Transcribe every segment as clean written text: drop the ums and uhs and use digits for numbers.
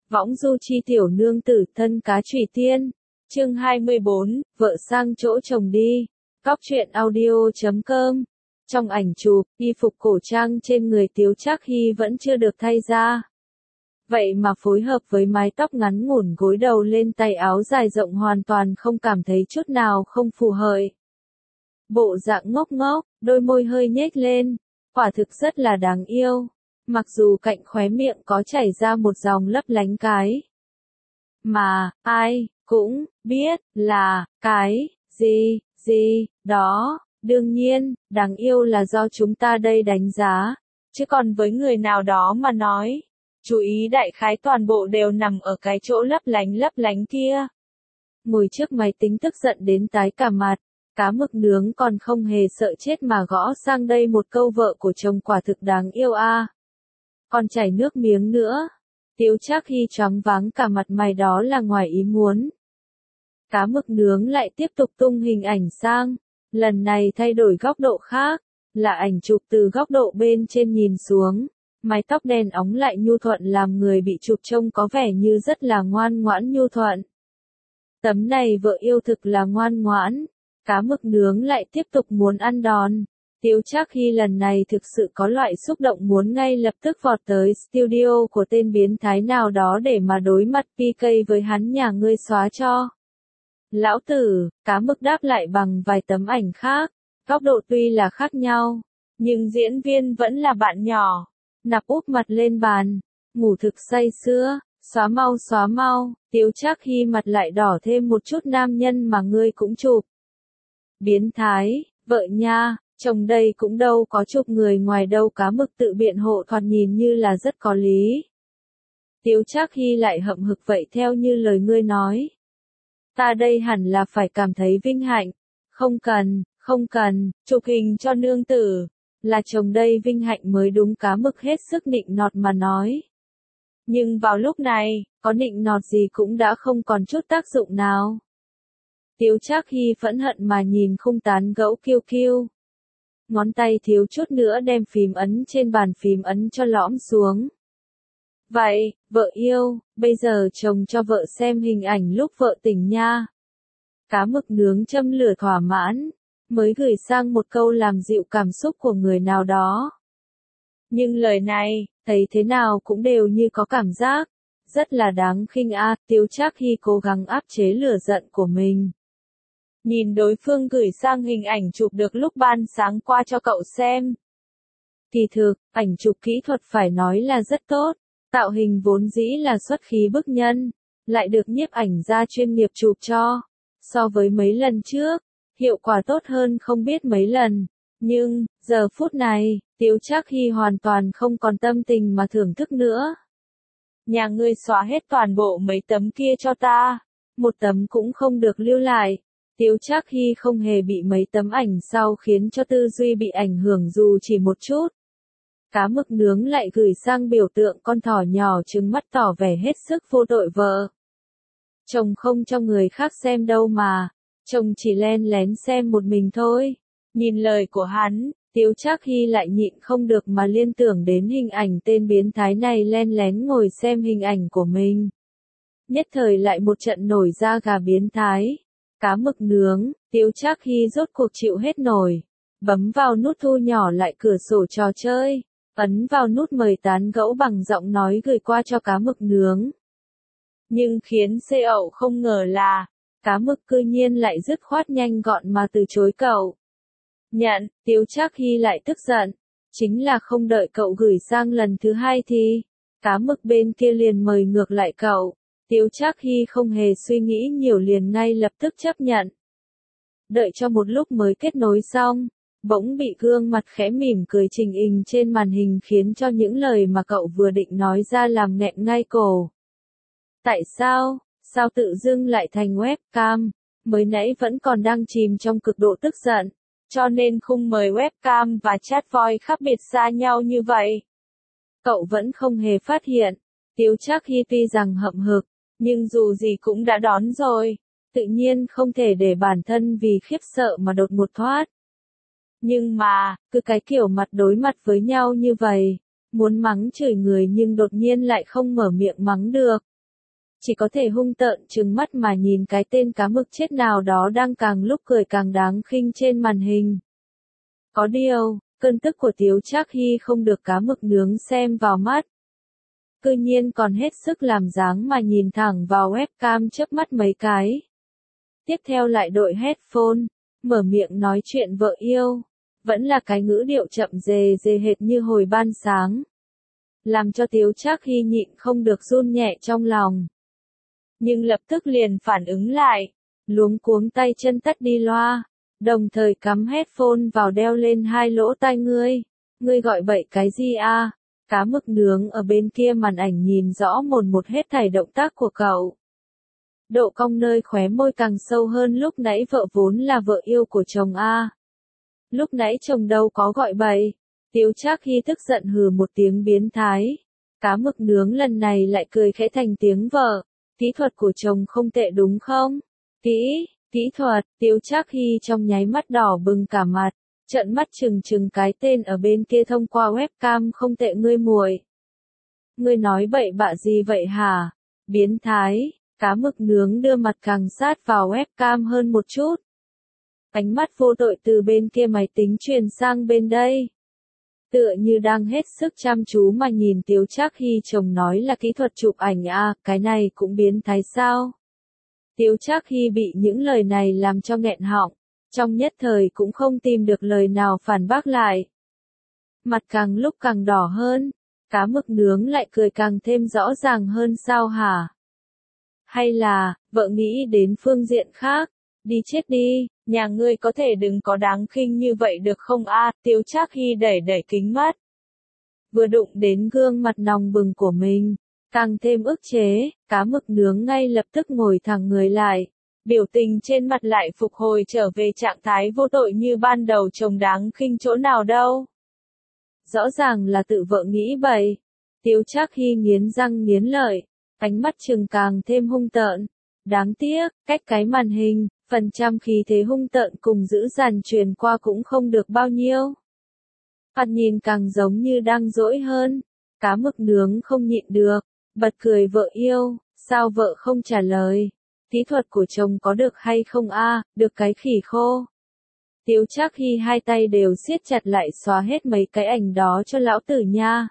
Võng du chi tiểu nương tử thân cá trùy tiên. Chương 24, vợ sang chỗ chồng đi. Cóc truyện audio.com. Trong ảnh chụp, y phục cổ trang trên người Tiếu Trác Hy vẫn chưa được thay ra. Vậy mà phối hợp với mái tóc ngắn ngủn gối đầu lên tay áo dài rộng hoàn toàn không cảm thấy chút nào không phù hợp. Bộ dạng ngốc ngốc, đôi môi hơi nhếch lên, quả thực rất là đáng yêu. Mặc dù cạnh khóe miệng có chảy ra một dòng lấp lánh cái. Mà, ai, cũng, biết, là, cái, gì, đó, đương nhiên, đáng yêu là do chúng ta đây đánh giá. Chứ còn với người nào đó mà nói, chú ý đại khái toàn bộ đều nằm ở cái chỗ lấp lánh kia. Ngồi trước máy tính tức giận đến tái cả mặt, cá mực nướng còn không hề sợ chết mà gõ sang đây một câu vợ của chồng quả thực đáng yêu a. Còn chảy nước miếng nữa. Tiếu Trác Hy choáng váng cả mặt mày, đó là ngoài ý muốn. Cá mực nướng lại tiếp tục tung hình ảnh sang, lần này thay đổi góc độ khác, là ảnh chụp từ góc độ bên trên nhìn xuống. Mái tóc đen óng lại nhu thuận làm người bị chụp trông có vẻ như rất là ngoan ngoãn nhu thuận. Tấm này vợ yêu thực là ngoan ngoãn. Cá mực nướng lại tiếp tục muốn ăn đòn. Tiếu Trác Hy lần này thực sự có loại xúc động muốn ngay lập tức vọt tới studio của tên biến thái nào đó để mà đối mặt PK với hắn, nhà ngươi xóa cho. Lão tử, cá mực đáp lại bằng vài tấm ảnh khác, góc độ tuy là khác nhau, nhưng diễn viên vẫn là bạn nhỏ. Nạp úp mặt lên bàn, ngủ thực say sưa, xóa mau, Tiếu Trác Hy mặt lại đỏ thêm một chút, nam nhân mà ngươi cũng chụp. Biến thái, vợ nha. Chồng đây cũng đâu có chụp người ngoài đâu, cá mực tự biện hộ, thoạt nhìn như là rất có lý. Tiếu Trác Hy lại hậm hực, vậy theo như lời ngươi nói, ta đây hẳn là phải cảm thấy vinh hạnh. Không cần, chụp hình cho nương tử, là chồng đây vinh hạnh mới đúng, cá mực hết sức nịnh nọt mà nói. Nhưng vào lúc này, có nịnh nọt gì cũng đã không còn chút tác dụng nào. Tiếu Trác Hy phẫn hận mà nhìn khung tán gẫu kiêu. Ngón tay thiếu chút nữa đem phím ấn trên bàn phím ấn cho lõm xuống. Vậy, vợ yêu, bây giờ chồng cho vợ xem hình ảnh lúc vợ tỉnh nha. Cá mực nướng châm lửa thỏa mãn, mới gửi sang một câu làm dịu cảm xúc của người nào đó. Nhưng lời này, thấy thế nào cũng đều như có cảm giác rất là đáng khinh a. Tiếu Trác Hy cố gắng áp chế lửa giận của mình. Nhìn đối phương gửi sang hình ảnh chụp được lúc ban sáng qua cho cậu xem. Kỳ thực, ảnh chụp kỹ thuật phải nói là rất tốt, tạo hình vốn dĩ là xuất khí bức nhân, lại được nhiếp ảnh gia chuyên nghiệp chụp cho. So với mấy lần trước, hiệu quả tốt hơn không biết mấy lần. Nhưng, giờ phút này, Tiếu Trác Hy hoàn toàn không còn tâm tình mà thưởng thức nữa. Nhà ngươi xóa hết toàn bộ mấy tấm kia cho ta, một tấm cũng không được lưu lại. Tiếu Trác Hy không hề bị mấy tấm ảnh sau khiến cho tư duy bị ảnh hưởng dù chỉ một chút. Cá mực nướng lại gửi sang biểu tượng con thỏ nhỏ trừng mắt tỏ vẻ hết sức vô tội vợ. Chồng không cho người khác xem đâu mà, chồng chỉ len lén xem một mình thôi. Nhìn lời của hắn, Tiếu Trác Hy lại nhịn không được mà liên tưởng đến hình ảnh tên biến thái này len lén ngồi xem hình ảnh của mình. Nhất thời lại một trận nổi da gà biến thái. Cá mực nướng, Tiếu Trác Hy rốt cuộc chịu hết nổi. Bấm vào nút thu nhỏ lại cửa sổ trò chơi, ấn vào nút mời tán gẫu bằng giọng nói gửi qua cho cá mực nướng. Nhưng khiến ậu không ngờ là, cá mực cư nhiên lại dứt khoát nhanh gọn mà từ chối cậu. Nhận, Tiếu Trác Hy lại tức giận, chính là không đợi cậu gửi sang lần thứ hai thì, cá mực bên kia liền mời ngược lại cậu. Tiếu Trác Hy không hề suy nghĩ nhiều liền ngay lập tức chấp nhận. Đợi cho một lúc mới kết nối xong, bỗng bị gương mặt khẽ mỉm cười trình hình trên màn hình khiến cho những lời mà cậu vừa định nói ra làm nghẹn ngay cổ. Tại sao tự dưng lại thành webcam, mới nãy vẫn còn đang chìm trong cực độ tức giận, cho nên khung mời webcam và chat voice khác biệt xa nhau như vậy. Cậu vẫn không hề phát hiện. Tiếu Trác Hy tuy rằng hậm hực, nhưng dù gì cũng đã đón rồi, tự nhiên không thể để bản thân vì khiếp sợ mà đột ngột thoát. Nhưng mà, cứ cái kiểu mặt đối mặt với nhau như vậy, muốn mắng chửi người nhưng đột nhiên lại không mở miệng mắng được, chỉ có thể hung tợn trừng mắt mà nhìn cái tên cá mực chết nào đó đang càng lúc cười càng đáng khinh trên màn hình. Có điều, cơn tức của Tiếu Trác Hy không được cá mực nướng xem vào mắt. Cư nhiên còn hết sức làm dáng mà nhìn thẳng vào webcam chớp mắt mấy cái. Tiếp theo lại đội headphone, mở miệng nói chuyện vợ yêu. Vẫn là cái ngữ điệu chậm rề rề hệt như hồi ban sáng. Làm cho Tiếu Trác Hy nhịn không được run nhẹ trong lòng. Nhưng lập tức liền phản ứng lại, luống cuống tay chân tắt đi loa, đồng thời cắm headphone vào đeo lên hai lỗ tai ngươi. Ngươi gọi bậy cái gì a? Cá mực nướng ở bên kia màn ảnh nhìn rõ một hết thảy động tác của cậu. Độ cong nơi khóe môi càng sâu hơn lúc nãy vợ vốn là vợ yêu của chồng a. Lúc nãy chồng đâu có gọi bậy. Tiếu Trác Hy tức giận hừ một tiếng biến thái. Cá mực nướng lần này lại cười khẽ thành tiếng vợ. Kỹ thuật của chồng không tệ đúng không? Kỹ thuật, Tiếu Trác Hy trong nháy mắt đỏ bừng cả mặt. Trợn mắt trừng cái tên ở bên kia thông qua webcam không tệ ngươi muội. Ngươi nói bậy bạ gì vậy hả? Biến thái, cá mực nướng đưa mặt càng sát vào webcam hơn một chút. Ánh mắt vô tội từ bên kia máy tính truyền sang bên đây. Tựa như đang hết sức chăm chú mà nhìn Tiếu Trác Hy chồng nói là kỹ thuật chụp ảnh à, cái này cũng biến thái sao? Tiếu Trác Hy bị những lời này làm cho nghẹn họng, trong nhất thời cũng không tìm được lời nào phản bác lại. Mặt càng lúc càng đỏ hơn, cá mực nướng lại cười càng thêm rõ ràng hơn sao hả? Hay là, vợ nghĩ đến phương diện khác, đi chết đi, nhà ngươi có thể đừng có đáng khinh như vậy được không a? Tiếu Trác Hy đẩy kính mắt. Vừa đụng đến gương mặt nòng bừng của mình, càng thêm ức chế, cá mực nướng ngay lập tức ngồi thẳng người lại. Biểu tình trên mặt lại phục hồi trở về trạng thái vô tội như ban đầu chồng đáng khinh chỗ nào đâu. Rõ ràng là tự vợ nghĩ bậy. Tiếu Trác Hy nghiến răng nghiến lợi, ánh mắt trừng càng thêm hung tợn. Đáng tiếc, cách cái màn hình, phần trăm khí thế hung tợn cùng dữ dằn truyền qua cũng không được bao nhiêu. Mặt nhìn càng giống như đang dỗi hơn. Cá mực nướng không nhịn được, bật cười vợ yêu, sao vợ không trả lời? Kỹ thuật của chồng có được hay không a? Được cái khỉ khô. Tiếu Trác Hy hai tay đều siết chặt lại xóa hết mấy cái ảnh đó cho lão tử nha.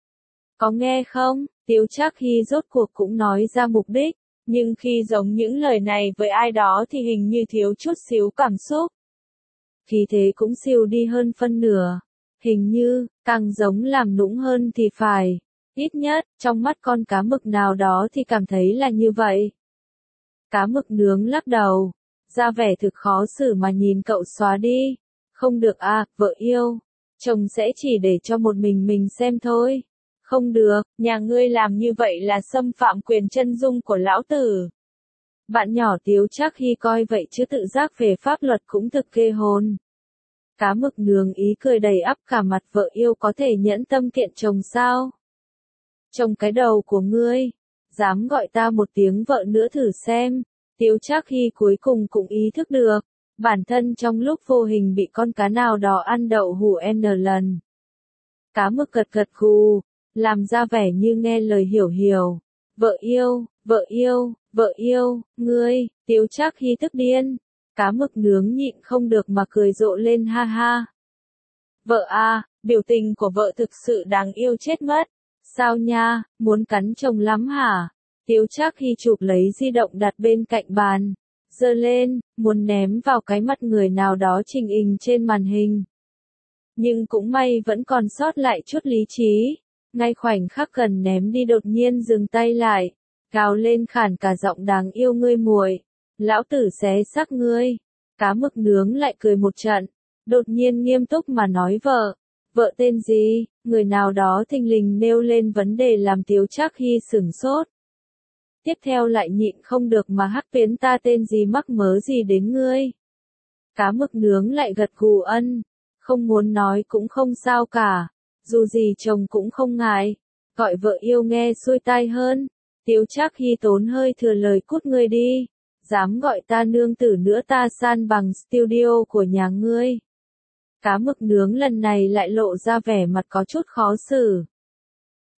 Có nghe không? Tiếu Trác Hy rốt cuộc cũng nói ra mục đích, nhưng khi giống những lời này với ai đó thì hình như thiếu chút xíu cảm xúc. Khí thế cũng siêu đi hơn phân nửa. Hình như, càng giống làm nũng hơn thì phải. Ít nhất, trong mắt con cá mực nào đó thì cảm thấy là như vậy. Cá mực nướng lắc đầu, ra vẻ thực khó xử mà nhìn cậu xóa đi. Không được à, vợ yêu. Chồng sẽ chỉ để cho một mình xem thôi. Không được, nhà ngươi làm như vậy là xâm phạm quyền chân dung của lão tử. Bạn nhỏ Tiếu Trác Hy coi vậy chứ tự giác về pháp luật cũng thực ghê hồn. Cá mực nướng ý cười đầy ắp cả mặt vợ yêu có thể nhẫn tâm kiện chồng sao? Chồng cái đầu của ngươi, dám gọi ta một tiếng vợ nữa thử xem. Tiếu Trác Hy cuối cùng cũng ý thức được, bản thân trong lúc vô hình bị con cá nào đó ăn đậu hũ n lần. Cá mực gật gù, làm ra vẻ như nghe lời hiểu. Vợ yêu, ngươi, Tiếu Trác Hy tức điên. Cá mực nướng nhịn không được mà cười rộ lên ha ha. Vợ à, biểu tình của vợ thực sự đáng yêu chết mất. Sao nha, muốn cắn chồng lắm hả? Tiếu Trác Hy chụp lấy di động đặt bên cạnh bàn, giơ lên, muốn ném vào cái mặt người nào đó trình hình trên màn hình. Nhưng cũng may vẫn còn sót lại chút lý trí. Ngay khoảnh khắc gần ném đi đột nhiên dừng tay lại, gào lên khản cả giọng đáng yêu ngươi muội. Lão tử xé xác ngươi. Cá mực nướng lại cười một trận, đột nhiên nghiêm túc mà nói vợ tên gì? Người nào đó thình lình nêu lên vấn đề làm Tiếu Trác Hy sửng sốt. Tiếp theo lại nhịn không được mà hắc tuyến ta tên gì mắc mớ gì đến ngươi. Cá mực nướng lại gật gù không muốn nói cũng không sao cả, dù gì chồng cũng không ngại, gọi vợ yêu nghe xuôi tai hơn. Tiếu Trác Hy tốn hơi thừa lời cút ngươi đi. Dám gọi ta nương tử nữa ta san bằng studio của nhà ngươi. Cá mực nướng lần này lại lộ ra vẻ mặt có chút khó xử.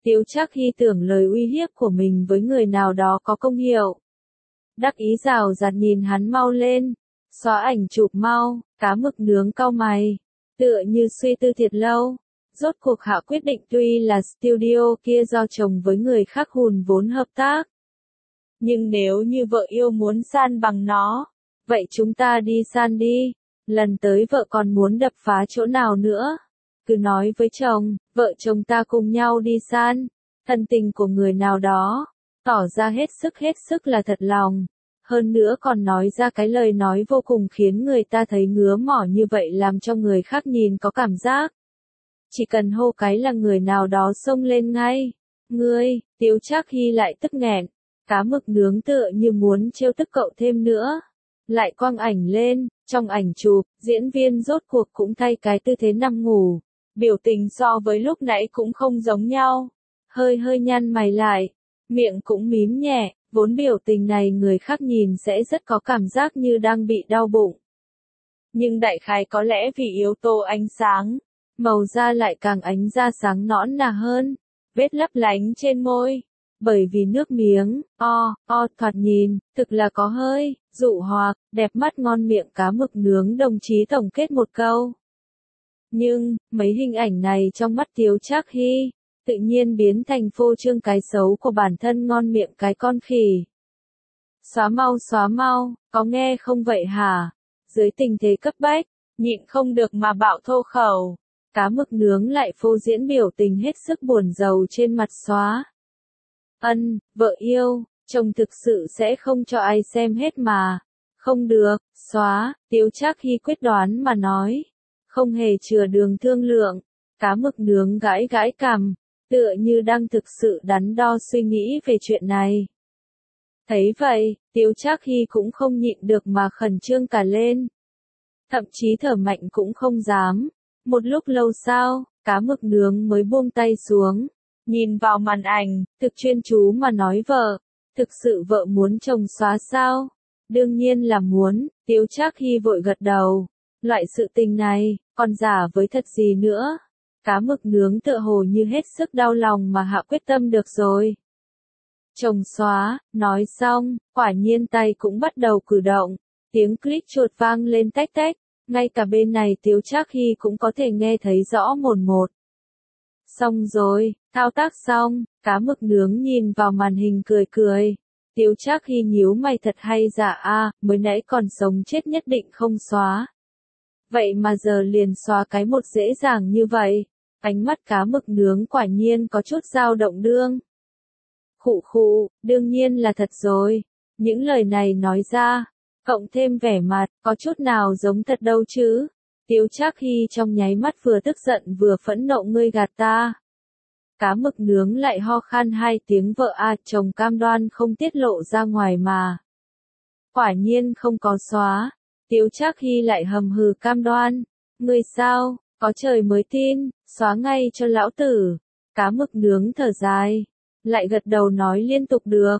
Tiếu Trác Hy tưởng lời uy hiếp của mình với người nào đó có công hiệu. Đắc ý rào rạt nhìn hắn mau lên, xóa ảnh chụp mau, cá mực nướng cau mày, tựa như suy tư thiệt lâu. Rốt cuộc hạ quyết định tuy là studio kia do chồng với người khác hùn vốn hợp tác. Nhưng nếu như vợ yêu muốn san bằng nó, vậy chúng ta đi san đi, lần tới vợ còn muốn đập phá chỗ nào nữa. Cứ nói với chồng, vợ chồng ta cùng nhau đi san, thân tình của người nào đó, tỏ ra hết sức là thật lòng. Hơn nữa còn nói ra cái lời nói vô cùng khiến người ta thấy ngứa mỏ như vậy làm cho người khác nhìn có cảm giác. Chỉ cần hô cái là người nào đó xông lên ngay. Ngươi, Tiếu Trác Hy lại tức nghẹn, cá mực nướng tựa như muốn trêu tức cậu thêm nữa. Lại quăng ảnh lên, trong ảnh chụp, diễn viên rốt cuộc cũng thay cái tư thế nằm ngủ. Biểu tình so với lúc nãy cũng không giống nhau. Hơi nhăn mày lại, miệng cũng mím nhẹ, vốn biểu tình này người khác nhìn sẽ rất có cảm giác như đang bị đau bụng. Nhưng đại khái có lẽ vì yếu tố ánh sáng, màu da lại càng ánh ra sáng nõn nà hơn, vết lấp lánh trên môi. Bởi vì nước miếng, thoạt nhìn, thực là có hơi, dụ hoặc, đẹp mắt ngon miệng cá mực nướng đồng chí tổng kết một câu. Nhưng, mấy hình ảnh này trong mắt Tiếu Trác Hy, tự nhiên biến thành phô trương cái xấu của bản thân ngon miệng cái con khỉ. Xóa mau, có nghe không vậy hả? Dưới tình thế cấp bách, nhịn không được mà bạo thô khẩu. Cá mực nướng lại phô diễn biểu tình hết sức buồn rầu trên mặt xóa. Vợ yêu, chồng thực sự sẽ không cho ai xem hết mà. Không được, xóa, Tiếu Trác Hy quyết đoán mà nói. Không hề chừa đường thương lượng, cá mực nướng gãi cằm, tựa như đang thực sự đắn đo suy nghĩ về chuyện này. Thấy vậy, Tiếu Trác Hy cũng không nhịn được mà khẩn trương cả lên. Thậm chí thở mạnh cũng không dám. Một lúc lâu sau, cá mực nướng mới buông tay xuống, nhìn vào màn ảnh, thực chuyên chú mà nói vợ. Thực sự vợ muốn chồng xóa sao? Đương nhiên là muốn, Tiếu Trác Hy vội gật đầu. Loại sự tình này, còn giả với thật gì nữa? Cá mực nướng tựa hồ như hết sức đau lòng mà hạ quyết tâm được rồi. Chồng xóa, nói xong, quả nhiên tay cũng bắt đầu cử động, tiếng click chuột vang lên tách, ngay cả bên này Tiếu Trác Hy cũng có thể nghe thấy rõ mồn một. Xong rồi, thao tác xong, cá mực nướng nhìn vào màn hình cười. Tiếu Trác Hy nhíu mày thật hay giả mới nãy còn sống chết nhất định không xóa. Vậy mà giờ liền xóa cái một dễ dàng như vậy. Ánh mắt cá mực nướng quả nhiên có chút dao động đương. Khụ, đương nhiên là thật rồi. Những lời này nói ra, cộng thêm vẻ mặt, có chút nào giống thật đâu chứ. Tiếu Trác Hy trong nháy mắt vừa tức giận vừa phẫn nộ, ngươi gạt ta. Cá mực nướng lại ho khan hai tiếng, vợ chồng cam đoan không tiết lộ ra ngoài mà. Quả nhiên không có xóa. Tiếu Trác Hy lại hầm hừ cam đoan. Ngươi sao, có trời mới tin, xóa ngay cho lão tử. Cá mực nướng thở dài, lại gật đầu nói liên tục được.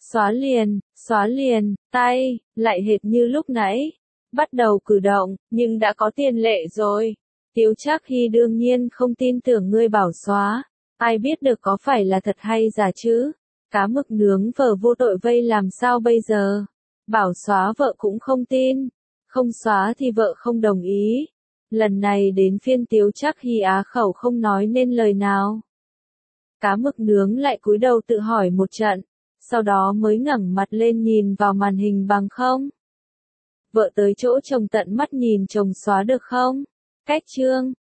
Xóa liền, tay, lại hệt như lúc nãy. Bắt đầu cử động, nhưng đã có tiền lệ rồi. Tiếu Trác Hy đương nhiên không tin tưởng ngươi bảo xóa. Ai biết được có phải là thật hay giả chứ? Cá mực nướng vợ vô tội vây làm sao bây giờ? Bảo xóa vợ cũng không tin. Không xóa thì vợ không đồng ý. Lần này đến phiên Tiếu Trác Hy á khẩu không nói nên lời nào. Cá mực nướng lại cúi đầu tự hỏi một trận, sau đó mới ngẩng mặt lên nhìn vào màn hình bằng không. Vợ tới chỗ chồng tận mắt nhìn chồng xóa được không? Cách chương